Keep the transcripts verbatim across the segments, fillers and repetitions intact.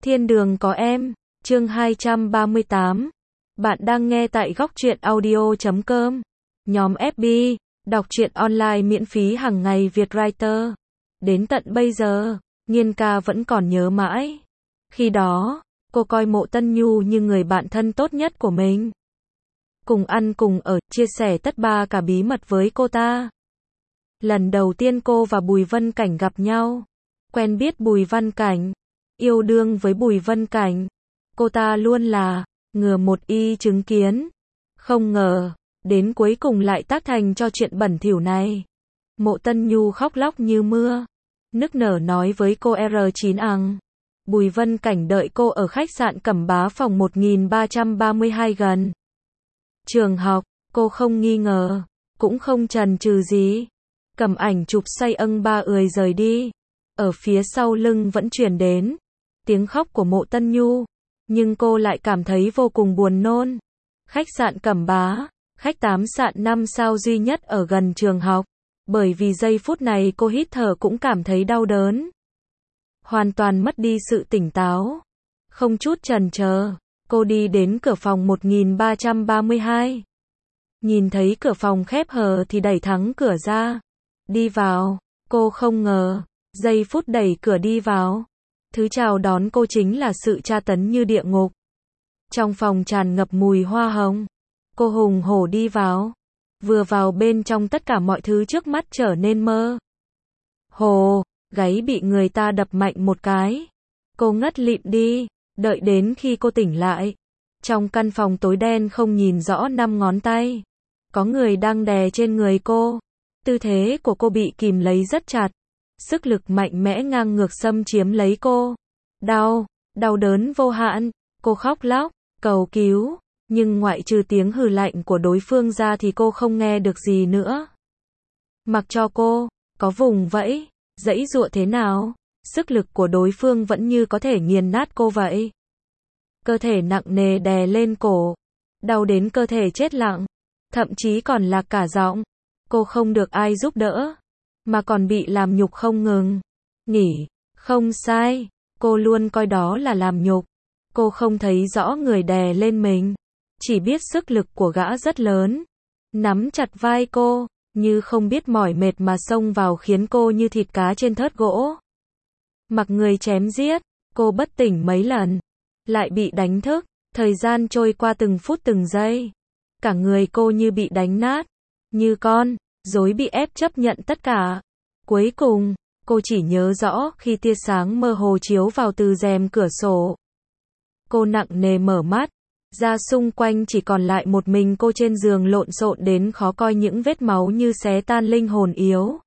Thiên đường có em, chương hai trăm ba mươi tám. Bạn đang nghe tại góc truyện audio chấm com. Nhóm ép bê, đọc truyện online miễn phí hàng ngày Việt Writer. Đến tận bây giờ, Nhiên ca vẫn còn nhớ mãi. Khi đó, cô coi Mộ Tân Nhu như người bạn thân tốt nhất của mình. Cùng ăn cùng ở, chia sẻ tất ba cả bí mật với cô ta. Lần đầu tiên cô và Bùi Vân Cảnh gặp nhau, quen biết Bùi Văn Cảnh, yêu đương với Bùi Vân Cảnh, cô ta luôn là ngừa một y chứng kiến. Không ngờ, đến cuối cùng lại tác thành cho chuyện bẩn thỉu này. Mộ Tân Nhu khóc lóc như mưa, nức nở nói với cô R chín ằng. Bùi Vân Cảnh đợi cô ở khách sạn Cẩm Bá phòng một nghìn ba trăm ba mươi hai gần trường học, cô không nghi ngờ, cũng không chần chừ gì. Cầm ảnh chụp xoay âng ba ười rời đi. Ở phía sau lưng vẫn truyền đến tiếng khóc của Mộ Tân Nhu, nhưng cô lại cảm thấy vô cùng buồn nôn. Khách sạn Cẩm Bá, khách tám sạn năm sao duy nhất ở gần trường học, bởi vì giây phút này cô hít thở cũng cảm thấy đau đớn. Hoàn toàn mất đi sự tỉnh táo. Không chút chần chờ, cô đi đến cửa phòng một nghìn ba trăm ba mươi hai. Nhìn thấy cửa phòng khép hờ thì đẩy thẳng cửa ra. Đi vào, cô không ngờ, giây phút đẩy cửa đi vào, thứ chào đón cô chính là sự tra tấn như địa ngục. Trong phòng tràn ngập mùi hoa hồng, cô hùng hổ đi vào. Vừa vào bên trong tất cả mọi thứ trước mắt trở nên mơ hồ, gáy bị người ta đập mạnh một cái. Cô ngất lịm đi, đợi đến khi cô tỉnh lại. Trong căn phòng tối đen không nhìn rõ năm ngón tay. Có người đang đè trên người cô. Tư thế của cô bị kìm lấy rất chặt. Sức lực mạnh mẽ ngang ngược xâm chiếm lấy cô. Đau, đau đớn vô hạn. Cô khóc lóc, cầu cứu. Nhưng ngoại trừ tiếng hừ lạnh của đối phương ra thì cô không nghe được gì nữa. Mặc cho cô có vùng vẫy, giãy giụa thế nào, sức lực của đối phương vẫn như có thể nghiền nát cô vậy. Cơ thể nặng nề đè lên cổ, đau đến cơ thể chết lặng, thậm chí còn lạc cả giọng. Cô không được ai giúp đỡ, mà còn bị làm nhục không ngừng. Nghỉ, không sai, cô luôn coi đó là làm nhục. Cô không thấy rõ người đè lên mình, chỉ biết sức lực của gã rất lớn, nắm chặt vai cô, như không biết mỏi mệt mà xông vào khiến cô như thịt cá trên thớt gỗ. Mặc người chém giết, cô bất tỉnh mấy lần, lại bị đánh thức, thời gian trôi qua từng phút từng giây. Cả người cô như bị đánh nát, như con rối bị ép chấp nhận tất cả. Cuối cùng, cô chỉ nhớ rõ khi tia sáng mơ hồ chiếu vào từ rèm cửa sổ. Cô nặng nề mở mắt, ra xung quanh chỉ còn lại một mình cô trên giường lộn xộn đến khó coi những vết máu như xé tan linh hồn yếu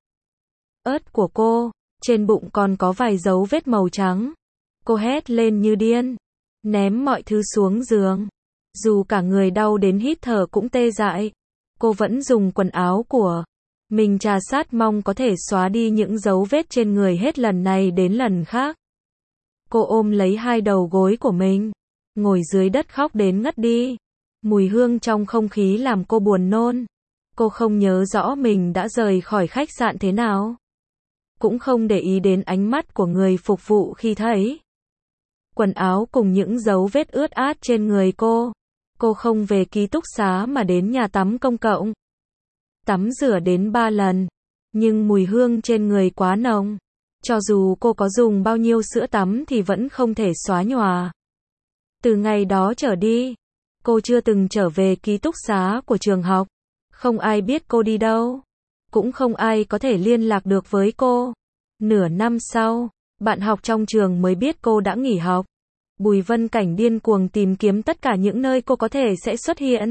ớt của cô, trên bụng còn có vài dấu vết màu trắng. Cô hét lên như điên, ném mọi thứ xuống giường. Dù cả người đau đến hít thở cũng tê dại, cô vẫn dùng quần áo của mình trà sát mong có thể xóa đi những dấu vết trên người hết lần này đến lần khác. Cô ôm lấy hai đầu gối của mình, ngồi dưới đất khóc đến ngất đi. Mùi hương trong không khí làm cô buồn nôn. Cô không nhớ rõ mình đã rời khỏi khách sạn thế nào, cũng không để ý đến ánh mắt của người phục vụ khi thấy quần áo cùng những dấu vết ướt át trên người cô. Cô không về ký túc xá mà đến nhà tắm công cộng. Tắm rửa đến ba lần, nhưng mùi hương trên người quá nồng. Cho dù cô có dùng bao nhiêu sữa tắm thì vẫn không thể xóa nhòa. Từ ngày đó trở đi, cô chưa từng trở về ký túc xá của trường học. Không ai biết cô đi đâu, cũng không ai có thể liên lạc được với cô. Nửa năm sau, bạn học trong trường mới biết cô đã nghỉ học. Bùi Vân Cảnh điên cuồng tìm kiếm tất cả những nơi cô có thể sẽ xuất hiện.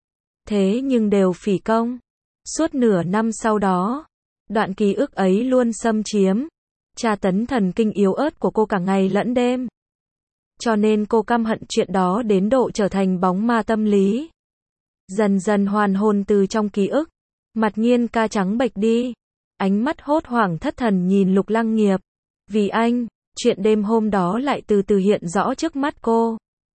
Thế nhưng đều phỉ công. Suốt nửa năm sau đó, đoạn ký ức ấy luôn xâm chiếm, tra tấn thần kinh yếu ớt của cô cả ngày lẫn đêm. Cho nên cô căm hận chuyện đó đến độ trở thành bóng ma tâm lý. Dần dần hoàn hồn từ trong ký ức, mặt Nhiên ca trắng bệch đi, ánh mắt hốt hoảng thất thần nhìn Lục Lăng Nghiệp. Vì anh, chuyện đêm hôm đó lại từ từ hiện rõ trước mắt cô.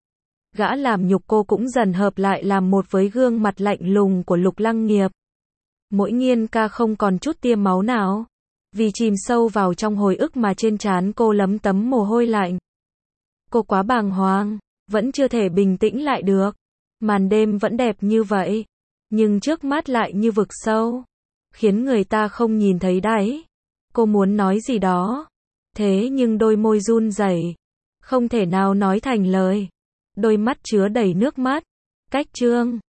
Gã làm nhục cô cũng dần hợp lại làm một với gương mặt lạnh lùng của Lục Lăng Nghiệp. Mỗi Nhiên ca không còn chút tia máu nào, vì chìm sâu vào trong hồi ức mà trên trán cô lấm tấm mồ hôi lạnh. Cô quá bàng hoàng, vẫn chưa thể bình tĩnh lại được. Màn đêm vẫn đẹp như vậy, nhưng trước mắt lại như vực sâu, khiến người ta không nhìn thấy đáy. Cô muốn nói gì đó, thế nhưng đôi môi run rẩy, không thể nào nói thành lời. Đôi mắt chứa đầy nước mắt. Cách chương